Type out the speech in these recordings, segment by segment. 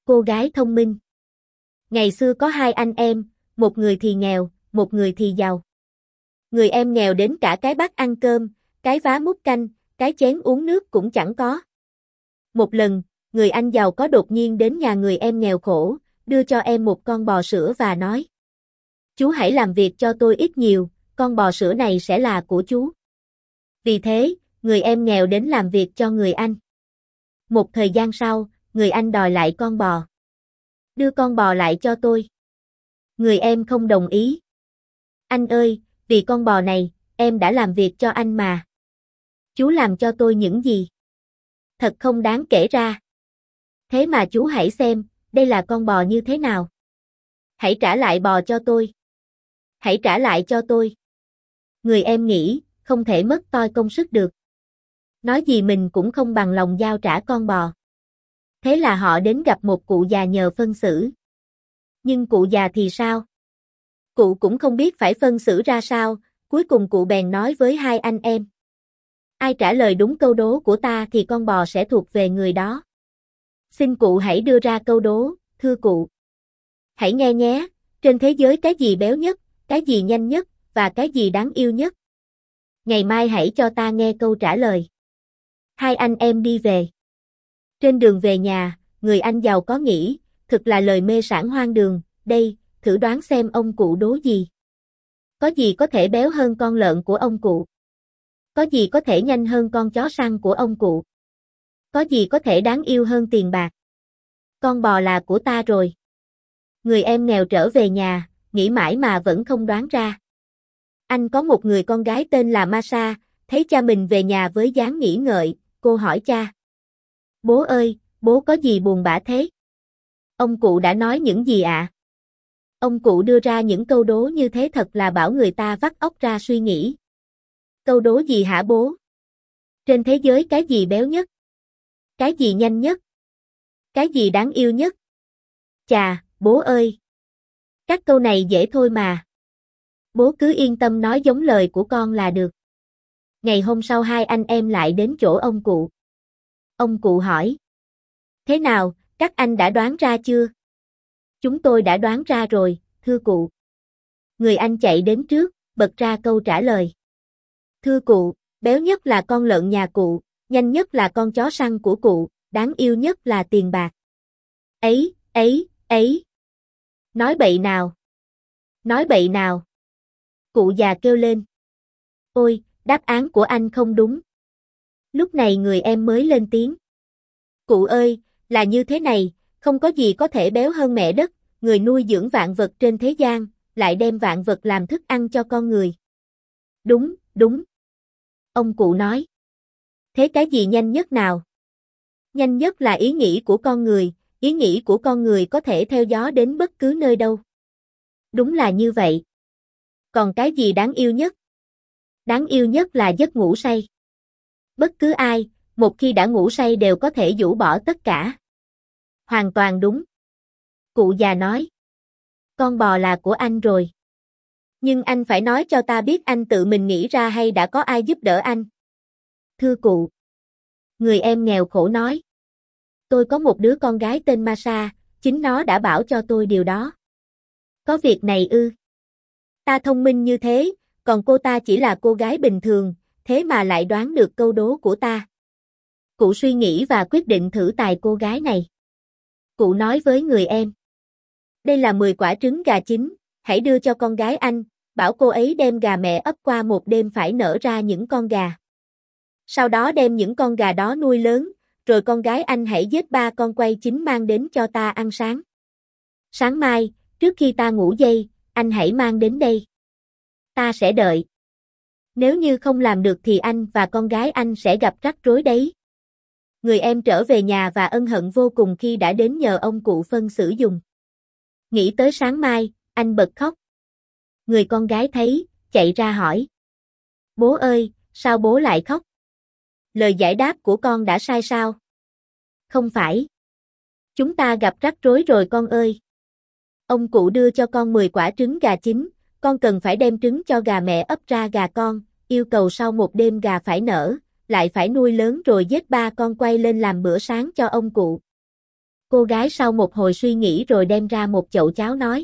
cô gái thông minh. Ngày xưa có hai anh em, một người thì nghèo, một người thì giàu. Người em nghèo đến cả cái bát ăn cơm, cái vá múc canh, cái chén uống nước cũng chẳng có. Một lần, người anh giàu có đột nhiên đến nhà người em nghèo khổ, đưa cho em một con bò sữa và nói: "Chú hãy làm việc cho tôi ít nhiều, con bò sữa này sẽ là của chú." Vì thế, người em nghèo đến làm việc cho người anh. Một thời gian sau, người anh đòi lại con bò. "Đưa con bò lại cho tôi." Người em không đồng ý. "Anh ơi, vì con bò này, em đã làm việc cho anh mà. Chú làm cho tôi những gì? Thật không đáng kể ra. Thế mà chú hãy xem, đây là con bò như thế nào. Hãy trả lại bò cho tôi. Hãy trả lại cho tôi." Người em nghĩ, không thể mất toi công sức được. Nói gì mình cũng không bằng lòng giao trả con bò. Thế là họ đến gặp một cụ già nhờ phân xử. Nhưng cụ già thì sao? Cụ cũng không biết phải phân xử ra sao, cuối cùng cụ bèn nói với hai anh em: "Ai trả lời đúng câu đố của ta thì con bò sẽ thuộc về người đó. Xin cụ hãy đưa ra câu đố, thưa cụ. Hãy nghe nhé, trên thế giới cái gì béo nhất, cái gì nhanh nhất, và cái gì đáng yêu nhất? Ngày mai hãy cho ta nghe câu trả lời." Hai anh em đi về. Trên đường về nhà, người anh giàu có nghĩ, thực là lời mê sảng hoang đường, đây, thử đoán xem ông cụ đố gì. Có gì có thể béo hơn con lợn của ông cụ? Có gì có thể nhanh hơn con chó săn của ông cụ? Có gì có thể đáng yêu hơn tiền bạc? Con bò là của ta rồi. Người em nghèo trở về nhà, nghĩ mãi mà vẫn không đoán ra. Anh có một người con gái tên là Masha, thấy cha mình về nhà với dáng nghĩ ngợi, cô hỏi cha: "Bố ơi, bố có gì buồn bã thế?" "Ông cụ đã nói những gì ạ?" "Ông cụ đưa ra những câu đố như thế thật là bảo người ta vắt óc ra suy nghĩ." "Câu đố gì hả bố?" "Trên thế giới cái gì béo nhất? Cái gì nhanh nhất? Cái gì đáng yêu nhất?" "Chà, bố ơi! Các câu này dễ thôi mà. Bố cứ yên tâm nói giống lời của con là được." Ngày hôm sau hai anh em lại đến chỗ ông cụ. Ông cụ hỏi: "Thế nào, các anh đã đoán ra chưa?" "Chúng tôi đã đoán ra rồi, thưa cụ." Người anh chạy đến trước, bật ra câu trả lời: "Thưa cụ, béo nhất là con lợn nhà cụ, nhanh nhất là con chó săn của cụ, đáng yêu nhất là tiền bạc." "Ấy, ấy. Nói bậy nào. Nói bậy nào." Cụ già kêu lên. "Ôi, đáp án của anh không đúng." Lúc này người em mới lên tiếng: "Cụ ơi, là như thế này, không có gì có thể béo hơn mẹ đất, người nuôi dưỡng vạn vật trên thế gian, lại đem vạn vật làm thức ăn cho con người." "Đúng, đúng." Ông cụ nói. "Thế cái gì nhanh nhất nào?" "Nhanh nhất là ý nghĩ của con người, ý nghĩ của con người có thể theo gió đến bất cứ nơi đâu." "Đúng là như vậy." "Còn cái gì đáng yêu nhất?" "Đáng yêu nhất là giấc ngủ say. Bất cứ ai, một khi đã ngủ say đều có thể rũ bỏ tất cả." "Hoàn toàn đúng." Cụ già nói. "Con bò là của anh rồi. Nhưng anh phải nói cho ta biết anh tự mình nghĩ ra hay đã có ai giúp đỡ anh?" "Thưa cụ." Người em nghèo khổ nói. "Tôi có một đứa con gái tên Masha, chính nó đã bảo cho tôi điều đó." "Có việc này ư?" "Ta thông minh như thế, còn cô ta chỉ là cô gái bình thường, thế mà lại đoán được câu đố của ta." Cụ suy nghĩ và quyết định thử tài cô gái này. Cụ nói với người em: "Đây là 10 quả trứng gà chín, hãy đưa cho con gái anh, bảo cô ấy đem gà mẹ ấp qua một đêm phải nở ra những con gà. Sau đó đem những con gà đó nuôi lớn, rồi con gái anh hãy giết 3 con quay chín mang đến cho ta ăn sáng. Sáng mai, trước khi ta ngủ dậy, anh hãy mang đến đây. Ta sẽ đợi. Nếu như không làm được thì anh và con gái anh sẽ gặp rắc rối đấy." Người em trở về nhà và ân hận vô cùng khi đã đến nhờ ông cụ phân xử dùng. Nghĩ tới sáng mai, anh bật khóc. Người con gái thấy, chạy ra hỏi: "Bố ơi, sao bố lại khóc? Lời giải đáp của con đã sai sao?" "Không phải. Chúng ta gặp rắc rối rồi con ơi. Ông cụ đưa cho con 10 quả trứng gà chín, con cần phải đem trứng cho gà mẹ ấp ra gà con, yêu cầu sau một đêm gà phải nở, lại phải nuôi lớn rồi giết 3 con quay lên làm bữa sáng cho ông cụ. Cô gái sau một hồi suy nghĩ rồi đem ra một chậu cháo nói.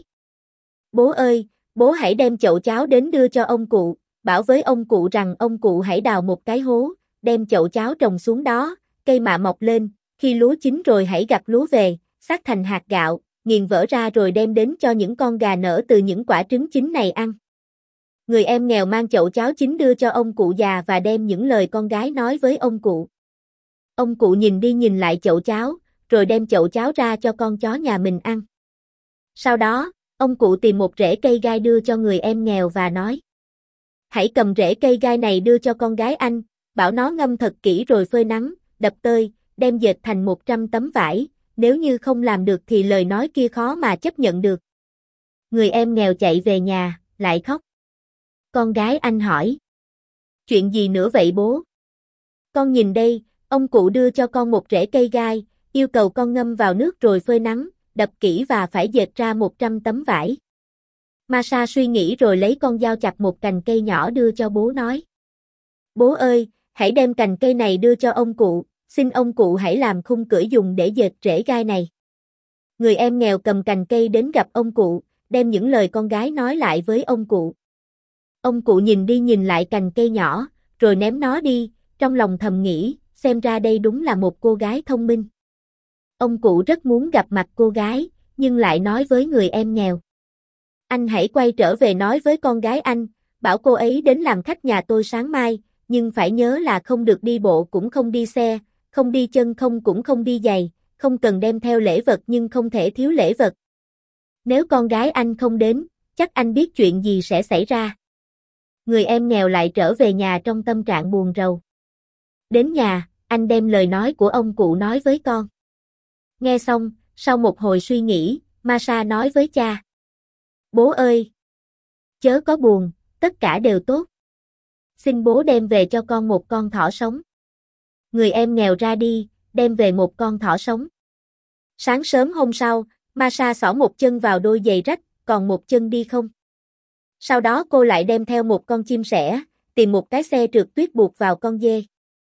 Bố ơi, bố hãy đem chậu cháo đến đưa cho ông cụ, bảo với ông cụ rằng ông cụ hãy đào một cái hố, đem chậu cháo trồng xuống đó, cây mạ mọc lên, khi lúa chín rồi hãy gặt lúa về, xắt thành hạt gạo, nghiền vỡ ra rồi đem đến cho những con gà nở từ những quả trứng chín này ăn. Người em nghèo mang chậu cháo chín đưa cho ông cụ già và đem những lời con gái nói với ông cụ. Ông cụ nhìn đi nhìn lại chậu cháo, rồi đem chậu cháo ra cho con chó nhà mình ăn. Sau đó, ông cụ tìm một rễ cây gai đưa cho người em nghèo và nói. Hãy cầm rễ cây gai này đưa cho con gái anh, bảo nó ngâm thật kỹ rồi phơi nắng, đập tơi, đem dệt thành 100 tấm vải, nếu như không làm được thì lời nói kia khó mà chấp nhận được. Người em nghèo chạy về nhà, lại khóc. Con gái anh hỏi. Chuyện gì nữa vậy bố? Con nhìn đây, ông cụ đưa cho con một rễ cây gai, yêu cầu con ngâm vào nước rồi phơi nắng, đập kỹ và phải dệt ra 100 tấm vải. Masha suy nghĩ rồi lấy con dao chặt một cành cây nhỏ đưa cho bố nói. Bố ơi, hãy đem cành cây này đưa cho ông cụ, xin ông cụ hãy làm khung cưỡi dùng để dệt rễ gai này. Người em nghèo cầm cành cây đến gặp ông cụ, đem những lời con gái nói lại với ông cụ. Ông cụ nhìn đi nhìn lại cành cây nhỏ, rồi ném nó đi, trong lòng thầm nghĩ, xem ra đây đúng là một cô gái thông minh. Ông cụ rất muốn gặp mặt cô gái, nhưng lại nói với người em nghèo. Anh hãy quay trở về nói với con gái anh, bảo cô ấy đến làm khách nhà tôi sáng mai, nhưng phải nhớ là không được đi bộ cũng không đi xe, không đi chân không cũng không đi giày, không cần đem theo lễ vật nhưng không thể thiếu lễ vật. Nếu con gái anh không đến, chắc anh biết chuyện gì sẽ xảy ra. Người em nghèo lại trở về nhà trong tâm trạng buồn rầu. Đến nhà, anh đem lời nói của ông cụ nói với con. Nghe xong, sau một hồi suy nghĩ, Masha nói với cha. Bố ơi! Chớ có buồn, tất cả đều tốt. Xin bố đem về cho con một con thỏ sống. Người em nghèo ra đi, đem về một con thỏ sống. Sáng sớm hôm sau, Masha xỏ một chân vào đôi giày rách, còn một chân đi không. Sau đó cô lại đem theo một con chim sẻ, tìm một cái xe trượt tuyết buộc vào con dê.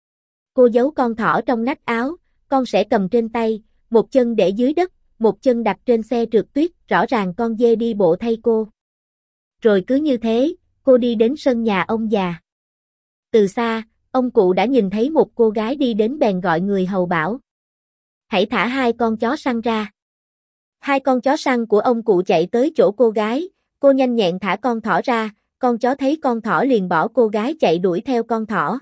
Cô giấu con thỏ trong nách áo, con sẽ cầm trên tay, một chân để dưới đất, một chân đặt trên xe trượt tuyết, rõ ràng con dê đi bộ thay cô. Rồi cứ như thế, cô đi đến sân nhà ông già. Từ xa, ông cụ đã nhìn thấy một cô gái đi đến bèn gọi người hầu bảo. Hãy thả hai con chó săn ra. Hai con chó săn của ông cụ chạy tới chỗ cô gái, cô nhanh nhẹn thả con thỏ ra, con chó thấy con thỏ liền bỏ cô gái chạy đuổi theo con thỏ.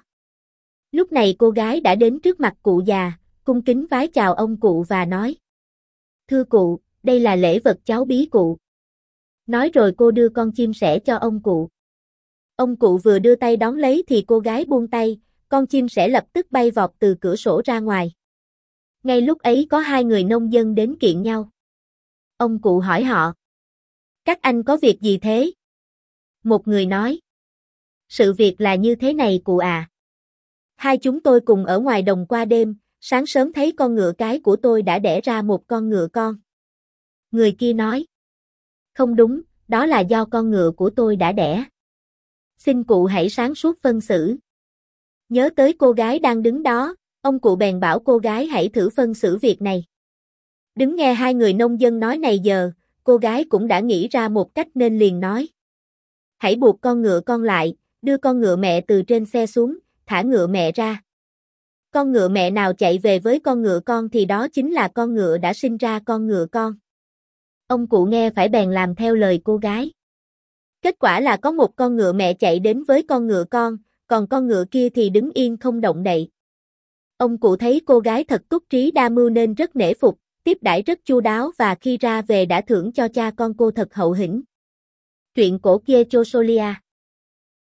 Lúc này cô gái đã đến trước mặt cụ già, cung kính vái chào ông cụ và nói. Thưa cụ, đây là lễ vật cháu bí cụ. Nói rồi cô đưa con chim sẻ cho ông cụ. Ông cụ vừa đưa tay đón lấy thì cô gái buông tay, con chim sẻ lập tức bay vọt từ cửa sổ ra ngoài. Ngay lúc ấy có hai người nông dân đến kiện nhau. Ông cụ hỏi họ. Các anh có việc gì thế? Một người nói. Sự việc là như thế này cụ à. Hai chúng tôi cùng ở ngoài đồng qua đêm, sáng sớm thấy con ngựa cái của tôi đã đẻ ra một con ngựa con. Người kia nói. Không đúng, đó là do con ngựa của tôi đã đẻ. Xin cụ hãy sáng suốt phân xử. Nhớ tới cô gái đang đứng đó, ông cụ bèn bảo cô gái hãy thử phân xử việc này. Đứng nghe hai người nông dân nói này giờ, cô gái cũng đã nghĩ ra một cách nên liền nói. Hãy buộc con ngựa con lại, đưa con ngựa mẹ từ trên xe xuống, thả ngựa mẹ ra. Con ngựa mẹ nào chạy về với con ngựa con thì đó chính là con ngựa đã sinh ra con ngựa con. Ông cụ nghe phải bèn làm theo lời cô gái. Kết quả là có một con ngựa mẹ chạy đến với con ngựa con, còn con ngựa kia thì đứng yên không động đậy. Ông cụ thấy cô gái thật túc trí đa mưu nên rất nể phục, tiếp đãi rất chu đáo và khi ra về đã thưởng cho cha con cô thật hậu hĩnh. Truyện cổ Kiechosolia